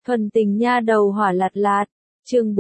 Thuần tình nha đầu hỏa lạt lạt, chương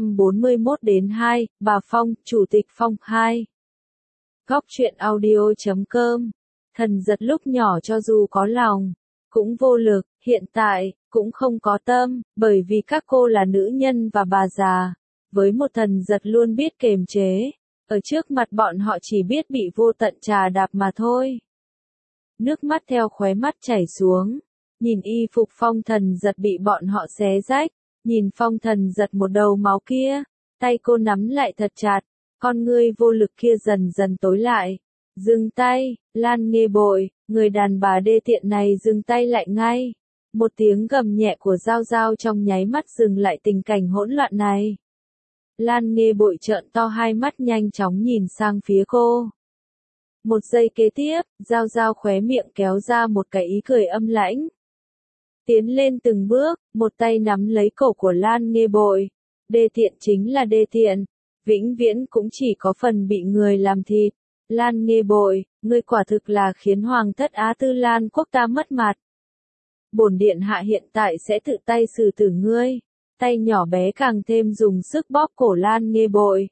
441-2, bà Phong, Chủ tịch Phong 2. Góc truyện audio.com. Thần giật lúc nhỏ cho dù có lòng, cũng vô lực, hiện tại, cũng không có tâm, bởi vì các cô là nữ nhân và bà già. Với một thần giật luôn biết kềm chế, ở trước mặt bọn họ chỉ biết bị vô tận trà đạp mà thôi. Nước mắt theo khóe mắt chảy xuống. Nhìn y phục phong thần giật bị bọn họ xé rách, nhìn phong thần giật một đầu máu kia, tay cô nắm lại thật chặt, con ngươi vô lực kia dần dần tối lại. Dừng tay, Lan Nghê Bội, người đàn bà đê tiện này dừng tay lại ngay. Một tiếng gầm nhẹ của Giao Giao trong nháy mắt dừng lại tình cảnh hỗn loạn này. Lan Nghê Bội trợn to hai mắt nhanh chóng nhìn sang phía cô. Một giây kế tiếp, Giao Giao khóe miệng kéo ra một cái ý cười âm lãnh. Tiến lên từng bước, một tay nắm lấy cổ của Lan Nghê Bội. Đê tiện chính là đê tiện, vĩnh viễn cũng chỉ có phần bị người làm thịt. Lan Nghê Bội, ngươi quả thực là khiến Hoàng thất Á Tư Lan quốc ta mất mặt. Bổn điện hạ hiện tại sẽ tự tay xử tử ngươi. Tay nhỏ bé càng thêm dùng sức bóp cổ Lan Nghê Bội.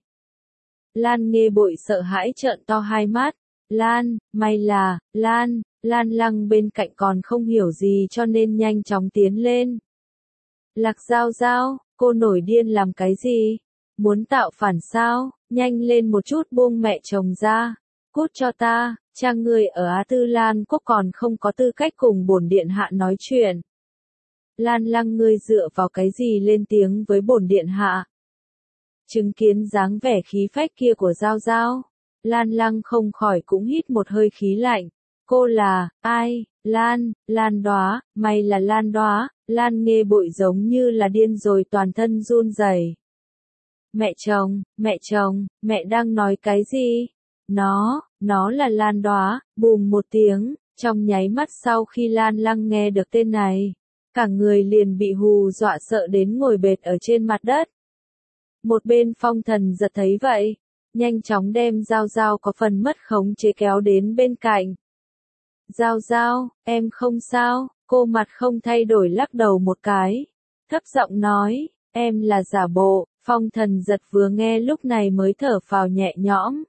Lan Nghê Bội sợ hãi trợn to hai mắt. Lan, may là, Lan Lăng bên cạnh còn không hiểu gì cho nên nhanh chóng tiến lên. Lạc Giao Giao, cô nổi điên làm cái gì? Muốn tạo phản sao? Nhanh lên một chút buông mẹ chồng ra. Cút cho ta, cha người ở Á Tư Lan quốc còn không có tư cách cùng bổn điện hạ nói chuyện. Lan Lăng ngươi dựa vào cái gì lên tiếng với bổn điện hạ? Chứng kiến dáng vẻ khí phách kia của Giao Giao, Lan Lăng không khỏi cũng hít một hơi khí lạnh. Cô là, ai? Lan Đóa, mày là Lan Đóa. Lan Nghê Bội giống như là điên rồi toàn thân run rẩy. Mẹ chồng, mẹ đang nói cái gì? Nó là Lan Đóa. Bùm một tiếng, trong nháy mắt sau khi Lan Lăng nghe được tên này, cả người liền bị hù dọa sợ đến ngồi bệt ở trên mặt đất. Một bên phong thần giật thấy vậy, nhanh chóng đem Giao Giao có phần mất khống chế kéo đến bên cạnh. Giao Giao, em không sao, cô mặt không thay đổi lắc đầu một cái, thấp giọng nói, em là giả bộ. Phong thần giật vừa nghe lúc này mới thở phào nhẹ nhõm.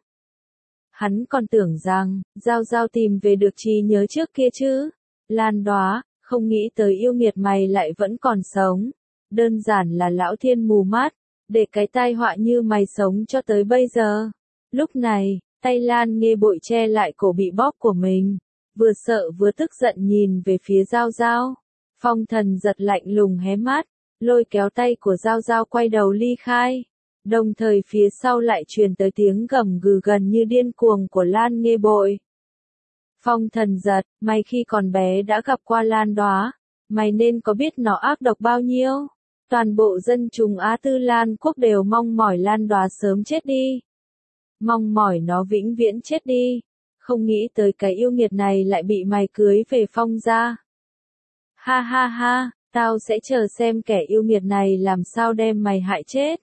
Hắn còn tưởng rằng, Giao Giao tìm về được trí nhớ trước kia chứ. Lan Đóa, không nghĩ tới yêu nghiệt mày lại vẫn còn sống. Đơn giản là lão thiên mù mắt, để cái tai họa như mày sống cho tới bây giờ. Lúc này, tay Lan Nghê Bội che lại cổ bị bóp của mình, vừa sợ vừa tức giận nhìn về phía Giao Giao. Phong thần giật lạnh lùng hé mắt, lôi kéo tay của Giao Giao quay đầu ly khai. Đồng thời phía sau lại truyền tới tiếng gầm gừ gần như điên cuồng của Lan Nghê Bội. Phong thần giật, mày khi còn bé đã gặp qua Lan Đóa, mày nên có biết nó ác độc bao nhiêu. Toàn bộ dân chúng Á Tư Lan quốc đều mong mỏi Lan Đóa sớm chết đi. Mong mỏi nó vĩnh viễn chết đi. Không nghĩ tới cái yêu nghiệt này lại bị mày cưới về Phong gia. Ha ha ha, tao sẽ chờ xem kẻ yêu nghiệt này làm sao đem mày hại chết.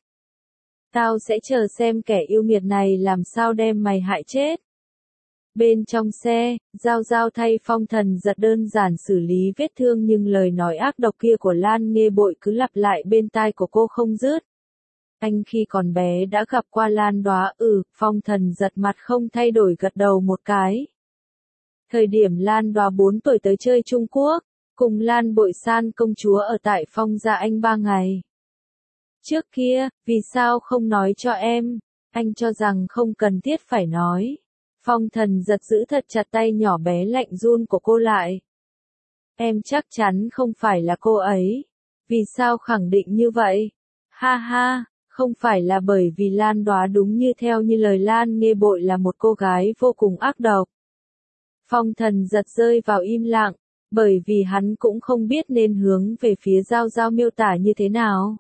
Tao sẽ chờ xem kẻ yêu nghiệt này làm sao đem mày hại chết. Bên trong xe, Giao Giao thay phong thần giật đơn giản xử lý vết thương nhưng lời nói ác độc kia của Lan Nghê Bội cứ lặp lại bên tai của cô không dứt. Anh khi còn bé đã gặp qua Lan Đóa. Phong thần giật mặt không thay đổi gật đầu một cái. Thời điểm Lan Đóa 4 tuổi tới chơi Trung Quốc, cùng Lan Bội San công chúa ở tại Phong gia anh 3 ngày. Trước kia, vì sao không nói cho em? Anh cho rằng không cần thiết phải nói. Phong thần giật giữ thật chặt tay nhỏ bé lạnh run của cô lại. Em chắc chắn không phải là cô ấy. Vì sao khẳng định như vậy? Ha ha, không phải là bởi vì Lan Đóa đúng như theo như lời Lan Nghê Bội là một cô gái vô cùng ác độc. Phong thần giật rơi vào im lặng, bởi vì hắn cũng không biết nên hướng về phía Giao Giao miêu tả như thế nào.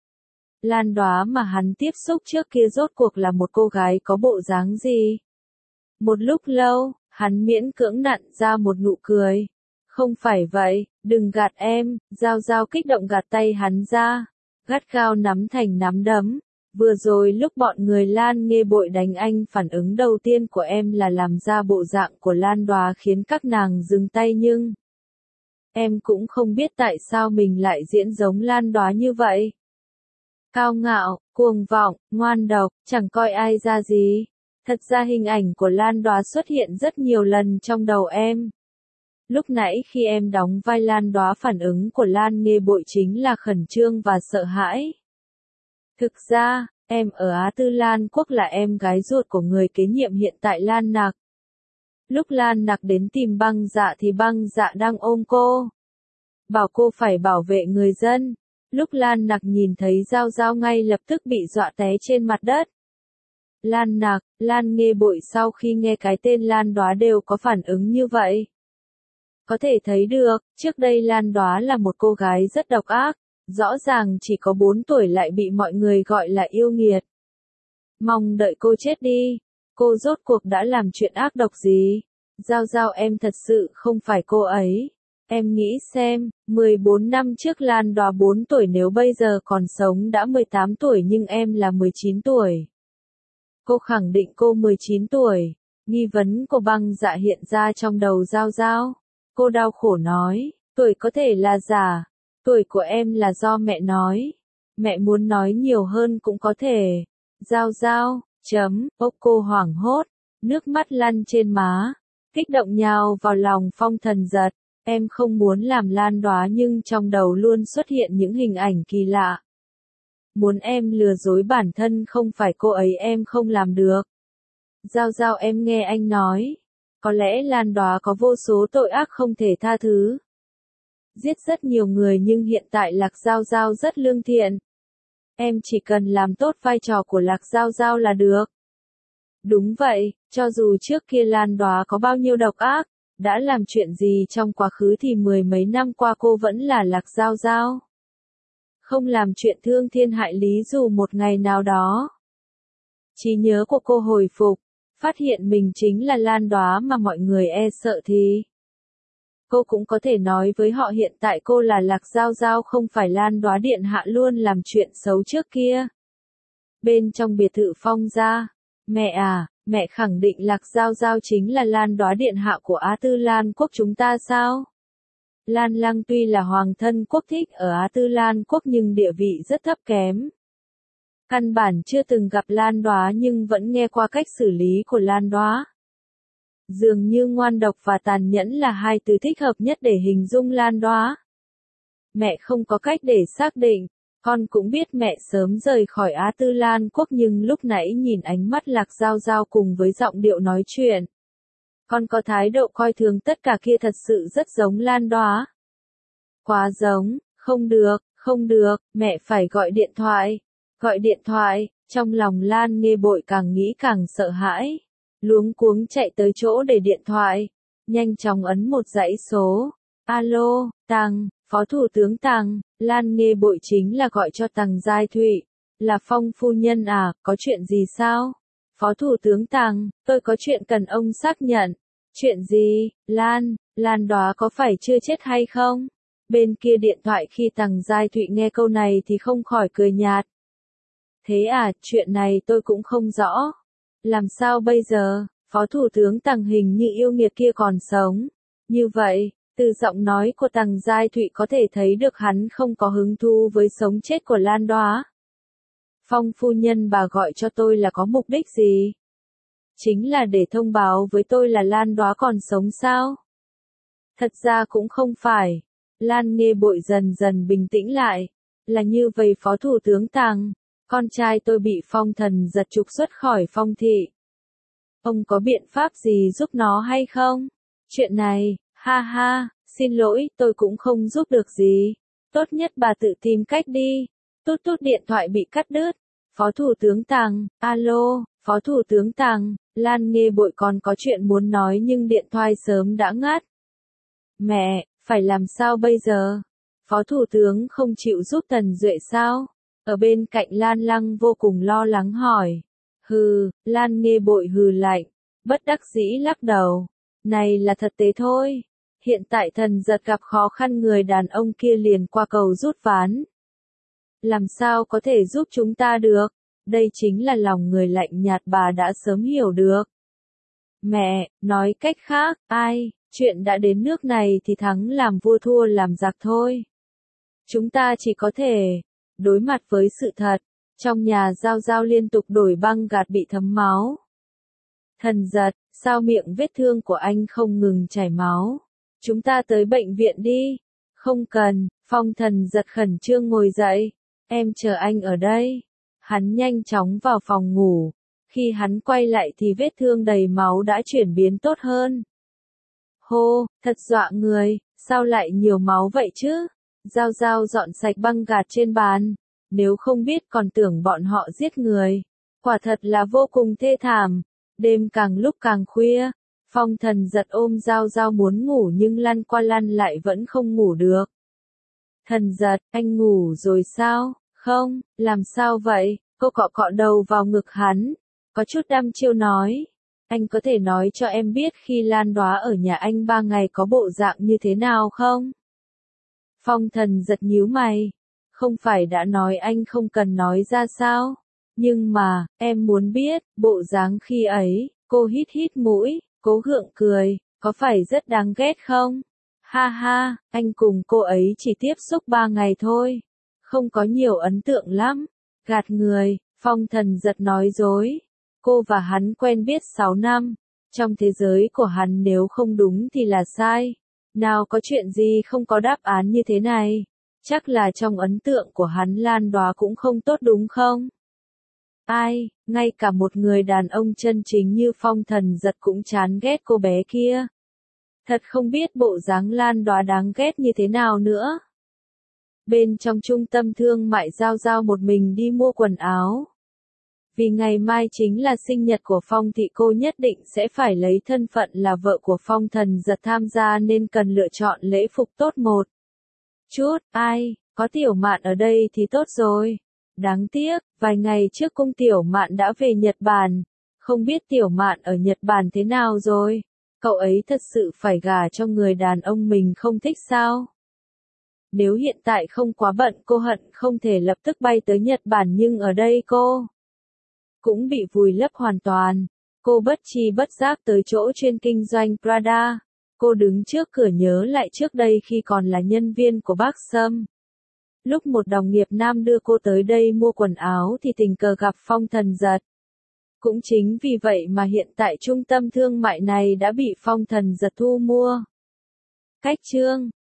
Lan Đóa mà hắn tiếp xúc trước kia rốt cuộc là một cô gái có bộ dáng gì? Một lúc lâu, hắn miễn cưỡng nặn ra một nụ cười. Không phải vậy, đừng gạt em. Giao Giao kích động gạt tay hắn ra, gắt gao nắm thành nắm đấm. Vừa rồi lúc bọn người Lan Nghê Bội đánh anh, phản ứng đầu tiên của em là làm ra bộ dạng của Lan Đóa khiến các nàng dừng tay nhưng Em cũng không biết tại sao mình lại diễn giống Lan Đóa như vậy. Cao ngạo, cuồng vọng, ngoan độc, chẳng coi ai ra gì. Thật ra hình ảnh của Lan Đóa xuất hiện rất nhiều lần trong đầu em. Lúc nãy khi em đóng vai Lan Đóa, phản ứng của Lan Nghê Bội chính là khẩn trương và sợ hãi. Thực ra, em ở Á Tư Lan Quốc là em gái ruột của người kế nhiệm hiện tại Lan Nặc. Lúc Lan Nặc đến tìm Băng Dạ thì Băng Dạ đang ôm cô, bảo cô phải bảo vệ người dân. Lúc Lan Nặc nhìn thấy Giao Giao ngay lập tức bị dọa té trên mặt đất. Lan Nặc, Lan Nghê Bội sau khi nghe cái tên Lan Đóa đều có phản ứng như vậy. Có thể thấy được, trước đây Lan Đóa là một cô gái rất độc ác, rõ ràng chỉ có 4 tuổi lại bị mọi người gọi là yêu nghiệt. Mong đợi cô chết đi, cô rốt cuộc đã làm chuyện ác độc gì? Giao Giao, em thật sự không phải cô ấy. Em nghĩ xem, 14 năm trước Lan Đóa 4 tuổi, nếu bây giờ còn sống đã 18 tuổi nhưng em là 19 tuổi. Cô khẳng định cô 19 tuổi. Nghi vấn của Băng Dạ hiện ra trong đầu Giao Giao. Cô đau khổ nói, tuổi có thể là giả, tuổi của em là do mẹ nói. Mẹ muốn nói nhiều hơn cũng có thể. Giao Giao, cô hoảng hốt, nước mắt lăn trên má, kích động nhào vào lòng Phong Thần Giật. Em không muốn làm Lan Đóa nhưng trong đầu luôn xuất hiện những hình ảnh kỳ lạ. Muốn em lừa dối bản thân không phải cô ấy em không làm được. Giao Giao, em nghe anh nói. Có lẽ Lan Đóa có vô số tội ác không thể tha thứ. Giết rất nhiều người nhưng hiện tại Lạc Giao Giao rất lương thiện. Em chỉ cần làm tốt vai trò của Lạc Giao Giao là được. Đúng vậy, cho dù trước kia Lan Đóa có bao nhiêu độc ác, đã làm chuyện gì trong quá khứ thì 10 mấy năm qua cô vẫn là Lạc Giao Giao. Không làm chuyện thương thiên hại lý dù một ngày nào đó. Trí nhớ của cô hồi phục, phát hiện mình chính là Lan Đóa mà mọi người e sợ thì cô cũng có thể nói với họ hiện tại cô là Lạc Giao Giao, không phải Lan Đóa điện hạ luôn làm chuyện xấu trước kia. Bên trong biệt thự Phong gia, mẹ à, mẹ khẳng định Lạc Giao Giao chính là Lan Đóa điện hạ của Á Tư Lan Quốc chúng ta sao? Lan Lăng tuy là hoàng thân quốc thích ở Á Tư Lan Quốc nhưng địa vị rất thấp kém. Căn bản chưa từng gặp Lan Đóa nhưng vẫn nghe qua cách xử lý của Lan Đóa. Dường như ngoan độc và tàn nhẫn là hai từ thích hợp nhất để hình dung Lan Đóa. Mẹ không có cách để xác định, con cũng biết mẹ sớm rời khỏi Á Tư Lan Quốc nhưng lúc nãy nhìn ánh mắt Lạc Giao Giao cùng với giọng điệu nói chuyện. Con có thái độ coi thường tất cả kia thật sự rất giống Lan Đóa. Quá giống, không được, mẹ phải gọi điện thoại. Gọi điện thoại, trong lòng Lan Nghê Bội càng nghĩ càng sợ hãi. Luống cuống chạy tới chỗ để điện thoại. Nhanh chóng ấn một dãy số. Alo, Tằng, Phó Thủ tướng Tằng, Lan Nghê Bội chính là gọi cho Tằng Giai Thụy. Là Phong phu nhân à, có chuyện gì sao? Phó Thủ tướng Tằng, tôi có chuyện cần ông xác nhận. Chuyện gì, Lan Đóa có phải chưa chết hay không? Bên kia điện thoại khi Tằng Giai Thụy nghe câu này thì không khỏi cười nhạt. Thế à, chuyện này tôi cũng không rõ. Làm sao bây giờ, Phó Thủ tướng Tằng hình như yêu nghiệt kia còn sống. Như vậy, từ giọng nói của Tằng Giai Thụy có thể thấy được hắn không có hứng thú với sống chết của Lan Đóa. Phong phu nhân bà gọi cho tôi là có mục đích gì? Chính là để thông báo với tôi là Lan Đóa còn sống sao? Thật ra cũng không phải. Lan Nghê Bội dần dần bình tĩnh lại. Là như vậy Phó Thủ tướng Tằng. Con trai tôi bị Phong Thần Giật trục xuất khỏi Phong thị. Ông có biện pháp gì giúp nó hay không? Chuyện này, ha ha, xin lỗi, tôi cũng không giúp được gì. Tốt nhất bà tự tìm cách đi. Tút tút điện thoại bị cắt đứt. Phó Thủ tướng Tằng, alo, Phó Thủ tướng Tằng, Lan Nghê Bội còn có chuyện muốn nói nhưng điện thoại sớm đã ngắt. Mẹ, phải làm sao bây giờ? Phó Thủ tướng không chịu giúp Tần Duệ sao? Ở bên cạnh Lan Lăng vô cùng lo lắng hỏi. Hừ, Lan Nghê Bội hừ lạnh, bất đắc dĩ lắc đầu. Này là thật tế thôi. Hiện tại Thần Giật gặp khó khăn, người đàn ông kia liền qua cầu rút ván. Làm sao có thể giúp chúng ta được? Đây chính là lòng người lạnh nhạt bà đã sớm hiểu được. Mẹ, nói cách khác, ai, Chuyện đã đến nước này thì thắng làm vua thua làm giặc thôi. Chúng ta chỉ có thể đối mặt với sự thật. Trong nhà Giao Giao liên tục đổi băng gạc bị thấm máu. Thần giật, sao miệng vết thương của anh không ngừng chảy máu? Chúng ta tới bệnh viện đi. Không cần, Phong Thần giật khẩn trương ngồi dậy. Em chờ anh ở đây. Hắn nhanh chóng vào phòng ngủ. Khi hắn quay lại thì vết thương đầy máu đã chuyển biến tốt hơn. Hô, thật dọa người, sao lại nhiều máu vậy chứ? Giao Giao dọn sạch băng gạc trên bàn. Nếu không biết còn tưởng bọn họ giết người. Quả thật là vô cùng thê thảm. Đêm càng lúc càng khuya. Phong Thần giật ôm Giao Giao muốn ngủ nhưng lăn qua lăn lại vẫn không ngủ được. Thần giật, anh ngủ rồi sao? Không, làm sao vậy? Cô cọ cọ đầu vào ngực hắn. Có chút đăm chiêu nói. Anh có thể nói cho em biết khi Lan Đóa ở nhà anh 3 ngày có bộ dạng như thế nào không? Phong Thần giật nhíu mày. Không phải đã nói anh không cần nói ra sao? Nhưng mà, em muốn biết, bộ dáng khi ấy, cô hít hít mũi, cố gượng cười, có phải rất đáng ghét không? Ha ha, anh cùng cô ấy chỉ tiếp xúc 3 ngày thôi. Không có nhiều ấn tượng lắm. Gạt người, Phong Thần giật nói dối. Cô và hắn quen biết 6 năm. Trong thế giới của hắn nếu không đúng thì là sai. Nào có chuyện gì không có đáp án như thế này. Chắc là trong ấn tượng của hắn Lan Đóa cũng không tốt đúng không? Ai, ngay cả một người đàn ông chân chính như Phong Thần giật cũng chán ghét cô bé kia. Thật không biết bộ dáng Lan Đóa đáng ghét như thế nào nữa. Bên trong trung tâm thương mại Giao Giao một mình đi mua quần áo. Vì ngày mai chính là sinh nhật của Phong Thị, cô nhất định sẽ phải lấy thân phận là vợ của Phong Thần giật tham gia nên cần lựa chọn lễ phục tốt một chút. Ai, có Tiểu Mạn ở đây thì tốt rồi. Đáng tiếc, vài ngày trước cung Tiểu Mạn đã về Nhật Bản. Không biết Tiểu Mạn ở Nhật Bản thế nào rồi? Cậu ấy thật sự phải gả cho người đàn ông mình không thích sao? Nếu hiện tại không quá bận cô hận không thể lập tức bay tới Nhật Bản nhưng ở đây cô cũng bị vùi lấp hoàn toàn. Cô bất tri bất giác tới chỗ chuyên kinh doanh Prada. Cô đứng trước cửa nhớ lại trước đây khi còn là nhân viên của bác Sâm. Lúc một đồng nghiệp nam đưa cô tới đây mua quần áo thì tình cờ gặp Phong Thần giật. Cũng chính vì vậy mà hiện tại trung tâm thương mại này đã bị Phong Thần giật thu mua. Cách chương